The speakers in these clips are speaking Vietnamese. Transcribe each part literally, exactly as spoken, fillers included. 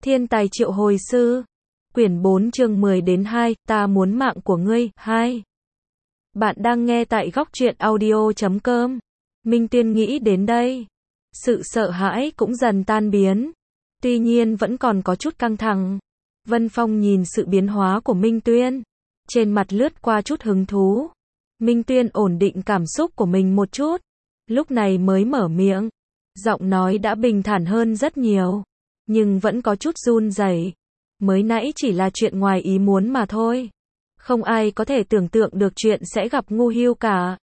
Thiên tài triệu hồi sư. Quyển bốn chương mười đến hai, ta muốn mạng của ngươi, hai. Bạn đang nghe tại góc truyện audio chấm com. Minh Tuyên nghĩ đến đây. Sự sợ hãi cũng dần tan biến. Tuy nhiên vẫn còn có chút căng thẳng. Vân Phong nhìn sự biến hóa của Minh Tuyên. Trên mặt lướt qua chút hứng thú. Minh Tuyên ổn định cảm xúc của mình một chút. Lúc này mới mở miệng. Giọng nói đã bình thản hơn rất nhiều. Nhưng vẫn có chút run rẩy. Mới nãy chỉ là chuyện ngoài ý muốn mà thôi. Không ai có thể tưởng tượng được chuyện sẽ gặp Ngô Hưu cả.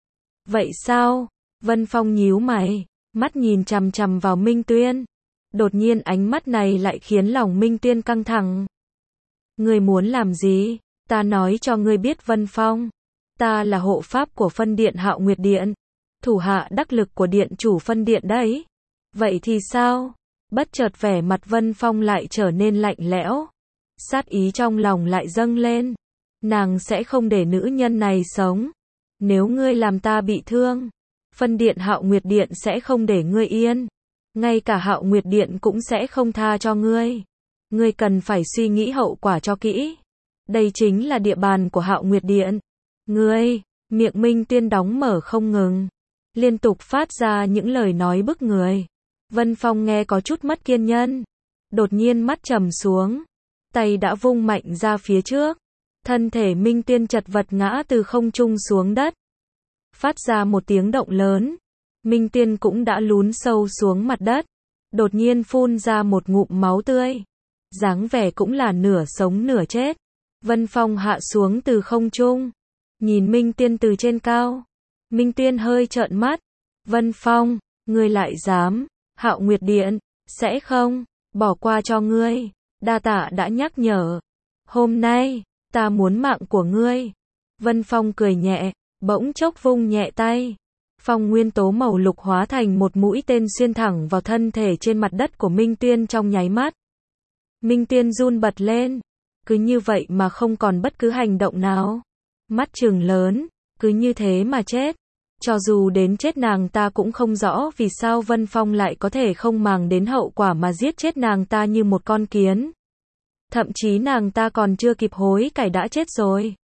Vậy sao? Vân Phong nhíu mày, mắt nhìn chằm chằm vào Minh Tuyên. Đột nhiên ánh mắt này lại khiến lòng Minh Tuyên căng thẳng. Ngươi muốn làm gì? Ta nói cho ngươi biết Vân Phong. Ta là hộ pháp của phân điện Hạo Nguyệt Điện. Thủ hạ đắc lực của điện chủ phân điện đấy. Vậy thì sao? Bất chợt vẻ mặt Vân Phong lại trở nên lạnh lẽo. Sát ý trong lòng lại dâng lên. Nàng sẽ không để nữ nhân này sống. Nếu ngươi làm ta bị thương, phân điện Hạo Nguyệt Điện sẽ không để ngươi yên. Ngay cả Hạo Nguyệt Điện cũng sẽ không tha cho ngươi. Ngươi cần phải suy nghĩ hậu quả cho kỹ. Đây chính là địa bàn của Hạo Nguyệt Điện. Ngươi, miệng Minh Tuyên đóng mở không ngừng. Liên tục phát ra những lời nói bức người. Vân Phong nghe có chút mất kiên nhẫn. Đột nhiên mắt trầm xuống. Tay đã vung mạnh ra phía trước. Thân thể Minh Tuyên chật vật ngã từ không trung xuống đất. Phát ra một tiếng động lớn. Minh Tuyên cũng đã lún sâu xuống mặt đất. Đột nhiên phun ra một ngụm máu tươi. Dáng vẻ cũng là nửa sống nửa chết. Vân Phong hạ xuống từ không trung. Nhìn Minh Tuyên từ trên cao. Minh Tuyên hơi trợn mắt. Vân Phong, ngươi lại dám. Hạo Nguyệt Điện, sẽ không bỏ qua cho ngươi. Đa tạ đã nhắc nhở. Hôm nay, ta muốn mạng của ngươi. Vân Phong cười nhẹ, bỗng chốc vung nhẹ tay. Phong nguyên tố màu lục hóa thành một mũi tên xuyên thẳng vào thân thể trên mặt đất của Minh Tuyên trong nháy mắt. Minh Tuyên run bật lên. Cứ như vậy mà không còn bất cứ hành động nào. Mắt trừng lớn, cứ như thế mà chết. Cho dù đến chết nàng ta cũng không rõ vì sao Vân Phong lại có thể không màng đến hậu quả mà giết chết nàng ta như một con kiến. Thậm chí nàng ta còn chưa kịp hối cải đã chết rồi.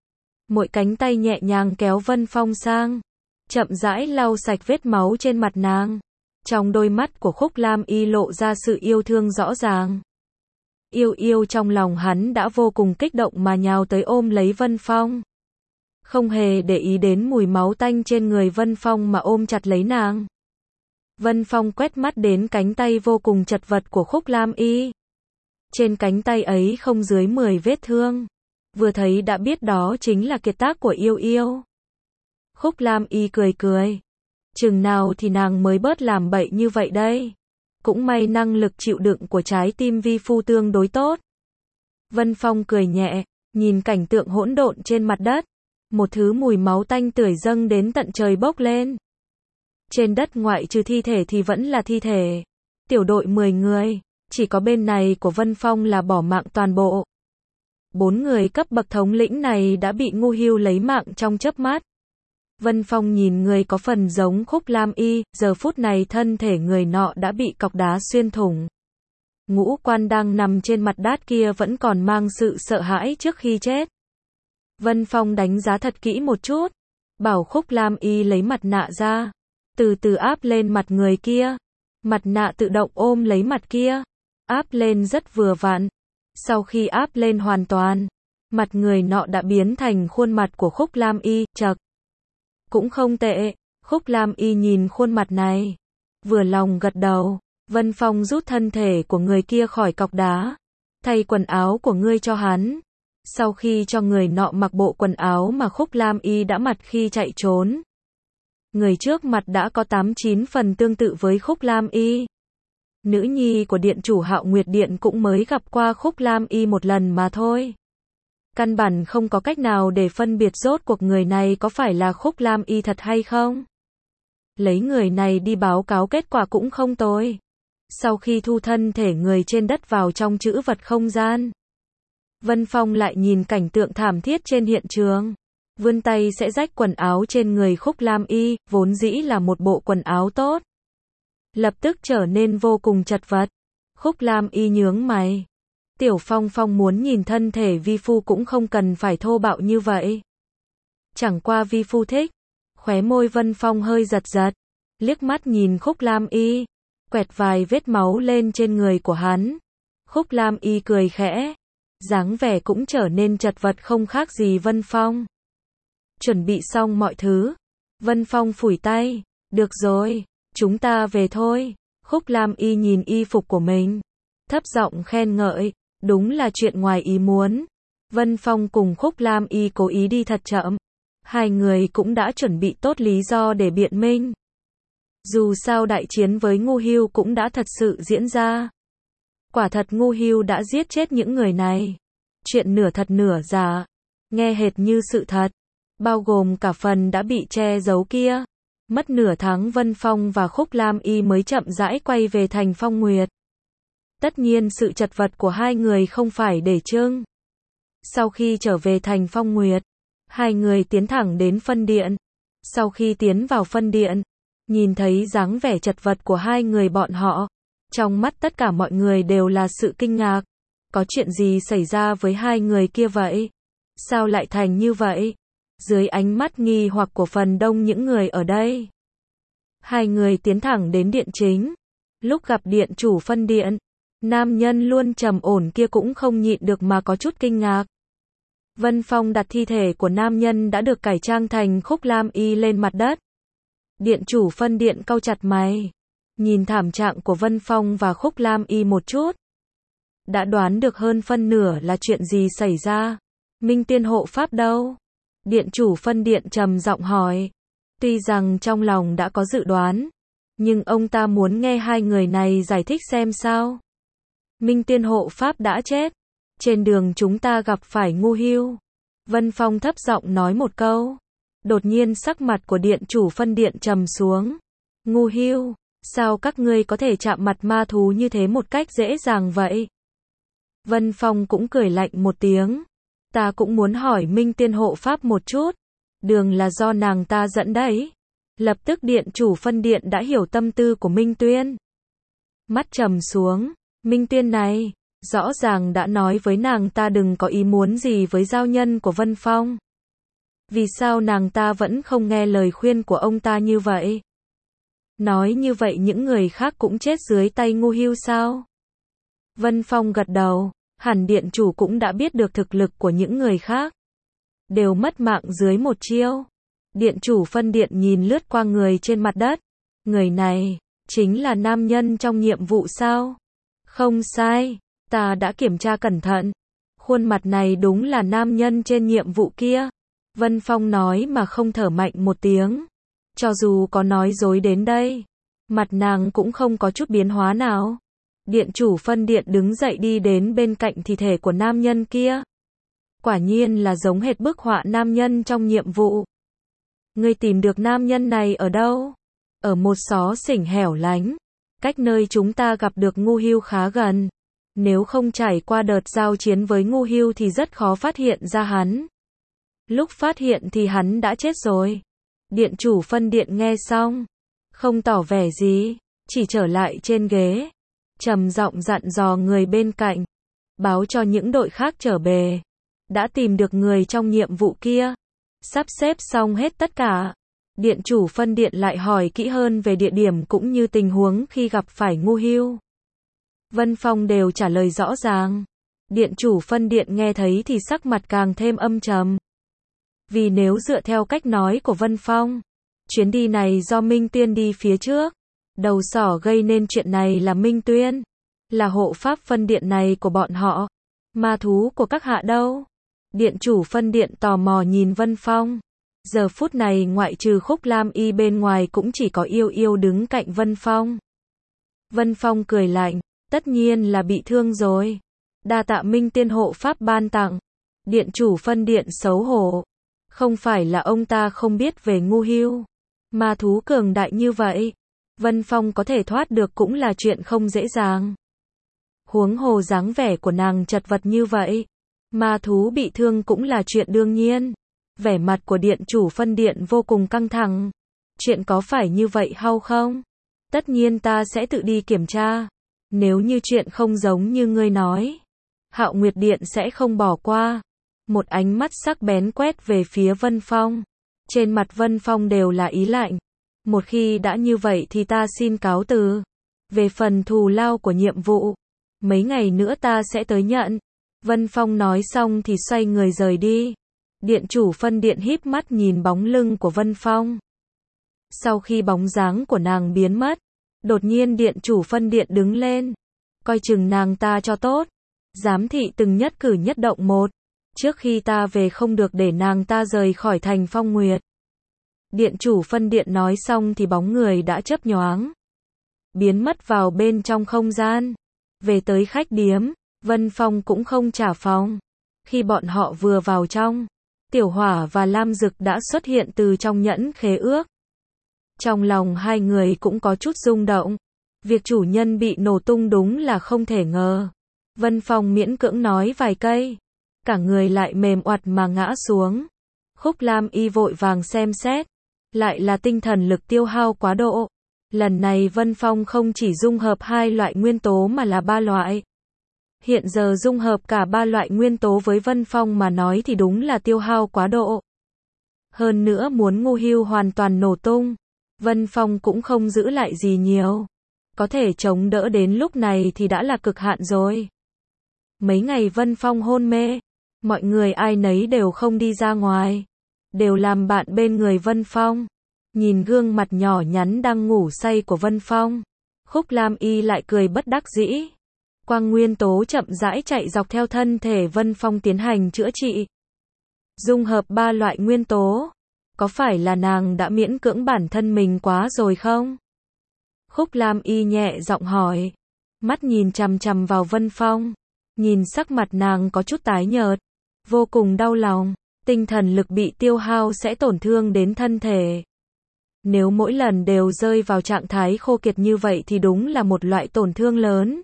Mỗi cánh tay nhẹ nhàng kéo Vân Phong sang. Chậm rãi lau sạch vết máu trên mặt nàng. Trong đôi mắt của Khúc Lam Y lộ ra sự yêu thương rõ ràng. Yêu yêu trong lòng hắn đã vô cùng kích động mà nhào tới ôm lấy Vân Phong. Không hề để ý đến mùi máu tanh trên người Vân Phong mà ôm chặt lấy nàng. Vân Phong quét mắt đến cánh tay vô cùng chật vật của Khúc Lam Y. Trên cánh tay ấy không dưới mười vết thương. Vừa thấy đã biết đó chính là kiệt tác của yêu yêu. Khúc Lam Y cười cười. Chừng nào thì nàng mới bớt làm bậy như vậy đây. Cũng may năng lực chịu đựng của trái tim vi phu tương đối tốt. Vân Phong cười nhẹ, nhìn cảnh tượng hỗn độn trên mặt đất. Một thứ mùi máu tanh tưởi dâng đến tận trời bốc lên. Trên đất ngoại trừ thi thể thì vẫn là thi thể. Tiểu đội mười người, chỉ có bên này của Vân Phong là bỏ mạng toàn bộ. Bốn người cấp bậc thống lĩnh này đã bị Ngô Hưu lấy mạng trong chớp mắt. Vân Phong nhìn người có phần giống Khúc Lam Y, giờ phút này thân thể người nọ đã bị cọc đá xuyên thủng. Ngũ quan đang nằm trên mặt đất kia vẫn còn mang sự sợ hãi trước khi chết. Vân Phong đánh giá thật kỹ một chút, bảo Khúc Lam Y lấy mặt nạ ra, từ từ áp lên mặt người kia. Mặt nạ tự động ôm lấy mặt kia, áp lên rất vừa vặn. Sau khi áp lên hoàn toàn, mặt người nọ đã biến thành khuôn mặt của Khúc Lam Y, chậc. Cũng không tệ, Khúc Lam Y nhìn khuôn mặt này, vừa lòng gật đầu. Vân Phong rút thân thể của người kia khỏi cọc đá, thay quần áo của ngươi cho hắn. Sau khi cho người nọ mặc bộ quần áo mà Khúc Lam Y đã mặc khi chạy trốn. Người trước mặt đã có tám chín phần tương tự với Khúc Lam Y. Nữ nhi của điện chủ Hạo Nguyệt Điện cũng mới gặp qua Khúc Lam Y một lần mà thôi. Căn bản không có cách nào để phân biệt rốt cuộc người này có phải là Khúc Lam Y thật hay không. Lấy người này đi báo cáo kết quả cũng không tồi. Sau khi thu thân thể người trên đất vào trong trữ vật không gian, Vân Phong lại nhìn cảnh tượng thảm thiết trên hiện trường. Vươn tay sẽ rách quần áo trên người Khúc Lam Y, vốn dĩ là một bộ quần áo tốt. Lập tức trở nên vô cùng chật vật. Khúc Lam Y nhướng mày. Tiểu Phong Phong muốn nhìn thân thể vi phu cũng không cần phải thô bạo như vậy. Chẳng qua vi phu thích. Khóe môi Vân Phong hơi giật giật. Liếc mắt nhìn Khúc Lam Y. Quẹt vài vết máu lên trên người của hắn. Khúc Lam Y cười khẽ. Dáng vẻ cũng trở nên chật vật không khác gì Vân Phong. Chuẩn bị xong mọi thứ. Vân Phong phủi tay. Được rồi, chúng ta về thôi. Khúc Lam Y nhìn y phục của mình. Thấp giọng khen ngợi. Đúng là chuyện ngoài ý muốn. Vân Phong cùng Khúc Lam Y cố ý đi thật chậm. Hai người cũng đã chuẩn bị tốt lý do để biện minh. Dù sao đại chiến với Ngô Hưu cũng đã thật sự diễn ra. Quả thật Ngô Hưu đã giết chết những người này. Chuyện nửa thật nửa giả. Nghe hệt như sự thật. Bao gồm cả phần đã bị che giấu kia. Mất nửa tháng Vân Phong và Khúc Lam Y mới chậm rãi quay về thành Phong Nguyệt. Tất nhiên sự chật vật của hai người không phải để trưng. Sau khi trở về thành Phong Nguyệt, hai người tiến thẳng đến phân điện. Sau khi tiến vào phân điện, nhìn thấy dáng vẻ chật vật của hai người bọn họ, trong mắt tất cả mọi người đều là sự kinh ngạc. Có chuyện gì xảy ra với hai người kia vậy? Sao lại thành như vậy? Dưới ánh mắt nghi hoặc của phần đông những người ở đây, hai người tiến thẳng đến điện chính. Lúc gặp điện chủ phân điện, nam nhân luôn trầm ổn kia cũng không nhịn được mà có chút kinh ngạc. Vân Phong đặt thi thể của nam nhân đã được cải trang thành Khúc Lam Y lên mặt đất. Điện chủ phân điện cau chặt mày, nhìn thảm trạng của Vân Phong và Khúc Lam Y một chút. Đã đoán được hơn phân nửa là chuyện gì xảy ra. Minh Tiên hộ pháp đâu? Điện chủ phân điện trầm giọng hỏi. Tuy rằng trong lòng đã có dự đoán, nhưng ông ta muốn nghe hai người này giải thích xem sao. Minh Tiên hộ pháp đã chết. Trên đường chúng ta gặp phải Ngô Hưu. Vân Phong thấp giọng nói một câu. Đột nhiên sắc mặt của điện chủ phân điện trầm xuống. Ngô Hưu, sao các ngươi có thể chạm mặt ma thú như thế một cách dễ dàng vậy? Vân Phong cũng cười lạnh một tiếng. Ta cũng muốn hỏi Minh Tiên hộ pháp một chút. Đường là do nàng ta dẫn đấy. Lập tức điện chủ phân điện đã hiểu tâm tư của Minh Tuyên. Mắt trầm xuống. Minh Tiên này, rõ ràng đã nói với nàng ta đừng có ý muốn gì với giao nhân của Vân Phong. Vì sao nàng ta vẫn không nghe lời khuyên của ông ta như vậy? Nói như vậy những người khác cũng chết dưới tay Ngô Hưu sao? Vân Phong gật đầu, hẳn điện chủ cũng đã biết được thực lực của những người khác. Đều mất mạng dưới một chiêu. Điện chủ phân điện nhìn lướt qua người trên mặt đất. Người này, chính là nam nhân trong nhiệm vụ sao? Không sai, ta đã kiểm tra cẩn thận. Khuôn mặt này đúng là nam nhân trên nhiệm vụ kia. Vân Phong nói mà không thở mạnh một tiếng. Cho dù có nói dối đến đây, mặt nàng cũng không có chút biến hóa nào. Điện chủ phân điện đứng dậy đi đến bên cạnh thi thể của nam nhân kia. Quả nhiên là giống hệt bức họa nam nhân trong nhiệm vụ. Ngươi tìm được nam nhân này ở đâu? Ở một xó xỉnh hẻo lánh. Cách nơi chúng ta gặp được Ngô Hưu khá gần. Nếu không trải qua đợt giao chiến với Ngô Hưu thì rất khó phát hiện ra hắn. Lúc phát hiện thì hắn đã chết rồi. Điện chủ phân điện nghe xong, không tỏ vẻ gì, chỉ trở lại trên ghế. Trầm giọng dặn dò người bên cạnh. Báo cho những đội khác trở về. Đã tìm được người trong nhiệm vụ kia. Sắp xếp xong hết tất cả. Điện chủ phân điện lại hỏi kỹ hơn về địa điểm cũng như tình huống khi gặp phải Ngô Hưu. Vân Phong đều trả lời rõ ràng. Điện chủ phân điện nghe thấy thì sắc mặt càng thêm âm trầm. Vì nếu dựa theo cách nói của Vân Phong, chuyến đi này do Minh Tuyên đi phía trước. Đầu sỏ gây nên chuyện này là Minh Tuyên. Là hộ pháp phân điện này của bọn họ. Ma thú của các hạ đâu? Điện chủ phân điện tò mò nhìn Vân Phong. Giờ phút này ngoại trừ Khúc Lam Y bên ngoài cũng chỉ có Yêu Yêu đứng cạnh Vân Phong. Vân Phong cười lạnh. Tất nhiên là bị thương rồi. Đa tạ Minh Tiên hộ pháp ban tặng. Điện chủ phân điện xấu hổ. Không phải là ông ta không biết về Ngô Hưu. Ma thú cường đại như vậy. Vân Phong có thể thoát được cũng là chuyện không dễ dàng. Huống hồ dáng vẻ của nàng chật vật như vậy. Ma thú bị thương cũng là chuyện đương nhiên. Vẻ mặt của điện chủ phân điện vô cùng căng thẳng. Chuyện có phải như vậy hay không? Tất nhiên ta sẽ tự đi kiểm tra. Nếu như chuyện không giống như ngươi nói, Hạo Nguyệt Điện sẽ không bỏ qua. Một ánh mắt sắc bén quét về phía Vân Phong. Trên mặt Vân Phong đều là ý lạnh. Một khi đã như vậy thì ta xin cáo từ. Về phần thù lao của nhiệm vụ, mấy ngày nữa ta sẽ tới nhận. Vân Phong nói xong thì xoay người rời đi. Điện chủ phân điện híp mắt nhìn bóng lưng của Vân Phong. Sau khi bóng dáng của nàng biến mất, đột nhiên điện chủ phân điện đứng lên. Coi chừng nàng ta cho tốt. Giám thị từng nhất cử nhất động một. Trước khi ta về không được để nàng ta rời khỏi thành Phong Nguyệt. Điện chủ phân điện nói xong thì bóng người đã chớp nhoáng. Biến mất vào bên trong không gian. Về tới khách điếm, Vân Phong cũng không trả phòng. Khi bọn họ vừa vào trong, Tiểu Hỏa và Lam Dực đã xuất hiện từ trong nhẫn khế ước. Trong lòng hai người cũng có chút rung động. Việc chủ nhân bị nổ tung đúng là không thể ngờ. Vân Phong miễn cưỡng nói vài cây. Cả người lại mềm oặt mà ngã xuống. Khúc Lam Y vội vàng xem xét. Lại là tinh thần lực tiêu hao quá độ. Lần này Vân Phong không chỉ dung hợp hai loại nguyên tố mà là ba loại. Hiện giờ dung hợp cả ba loại nguyên tố với Vân Phong mà nói thì đúng là tiêu hao quá độ. Hơn nữa muốn Ngô Hưu hoàn toàn nổ tung, Vân Phong cũng không giữ lại gì nhiều. Có thể chống đỡ đến lúc này thì đã là cực hạn rồi. Mấy ngày Vân Phong hôn mê, mọi người ai nấy đều không đi ra ngoài, đều làm bạn bên người Vân Phong. Nhìn gương mặt nhỏ nhắn đang ngủ say của Vân Phong, Khúc Lam Y lại cười bất đắc dĩ. Quang nguyên tố chậm rãi chạy dọc theo thân thể Vân Phong tiến hành chữa trị. Dung hợp ba loại nguyên tố, có phải là nàng đã miễn cưỡng bản thân mình quá rồi không? Khúc Lam Y nhẹ giọng hỏi, mắt nhìn chằm chằm vào Vân Phong, nhìn sắc mặt nàng có chút tái nhợt, vô cùng đau lòng, tinh thần lực bị tiêu hao sẽ tổn thương đến thân thể. Nếu mỗi lần đều rơi vào trạng thái khô kiệt như vậy thì đúng là một loại tổn thương lớn.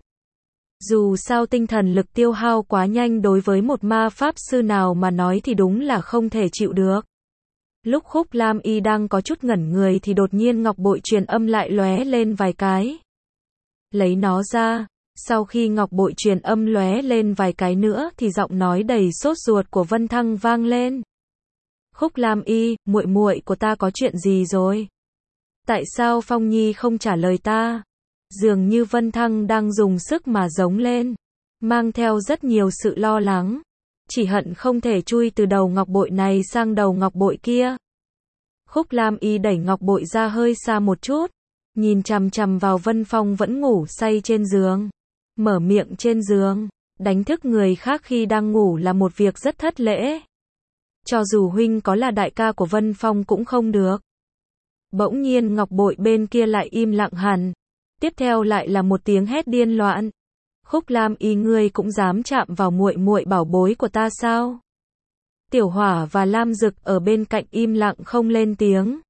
Dù sao tinh thần lực tiêu hao quá nhanh đối với một ma pháp sư nào mà nói thì đúng là không thể chịu được. Lúc Khúc Lam Y đang có chút ngẩn người thì đột nhiên ngọc bội truyền âm lại lóe lên vài cái. Lấy nó ra, sau khi ngọc bội truyền âm lóe lên vài cái nữa thì giọng nói đầy sốt ruột của Vân Thăng vang lên. Khúc Lam Y, muội muội của ta có chuyện gì rồi? Tại sao Phong Nhi không trả lời ta? Dường như Vân Thăng đang dùng sức mà giống lên, mang theo rất nhiều sự lo lắng, chỉ hận không thể chui từ đầu ngọc bội này sang đầu ngọc bội kia. Khúc Lam Y đẩy ngọc bội ra hơi xa một chút, nhìn chằm chằm vào Vân Phong vẫn ngủ say trên giường, mở miệng trên giường, đánh thức người khác khi đang ngủ là một việc rất thất lễ. Cho dù huynh có là đại ca của Vân Phong cũng không được. Bỗng nhiên ngọc bội bên kia lại im lặng hẳn. Tiếp theo lại là một tiếng hét điên loạn. Khúc Lam Y, ngươi cũng dám chạm vào muội muội bảo bối của ta sao? Tiểu Hỏa và Lam Dực ở bên cạnh im lặng không lên tiếng.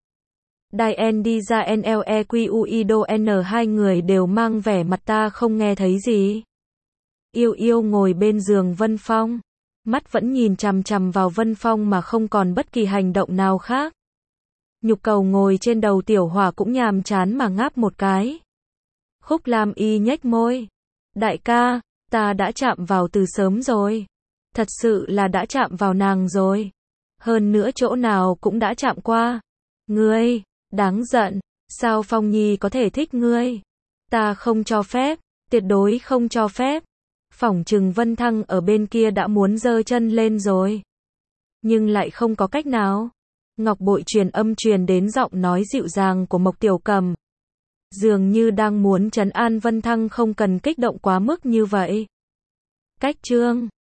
Đai đi ra Nlequido N hai người đều mang vẻ mặt ta không nghe thấy gì. Yêu Yêu ngồi bên giường Vân Phong, mắt vẫn nhìn chằm chằm vào Vân Phong mà không còn bất kỳ hành động nào khác. Nhục Cầu ngồi trên đầu Tiểu Hỏa cũng nhàm chán mà ngáp một cái. Khúc Lam Y nhếch môi. Đại ca, ta đã chạm vào từ sớm rồi. Thật sự là đã chạm vào nàng rồi. Hơn nữa chỗ nào cũng đã chạm qua. Ngươi, đáng giận, sao Phong Nhi có thể thích ngươi? Ta không cho phép, tuyệt đối không cho phép. Phỏng chừng Vân Thăng ở bên kia đã muốn giơ chân lên rồi. Nhưng lại không có cách nào. Ngọc bội truyền âm truyền đến giọng nói dịu dàng của Mộc Tiểu Cầm. Dường như đang muốn trấn an Vân Thăng không cần kích động quá mức như vậy. Cách chương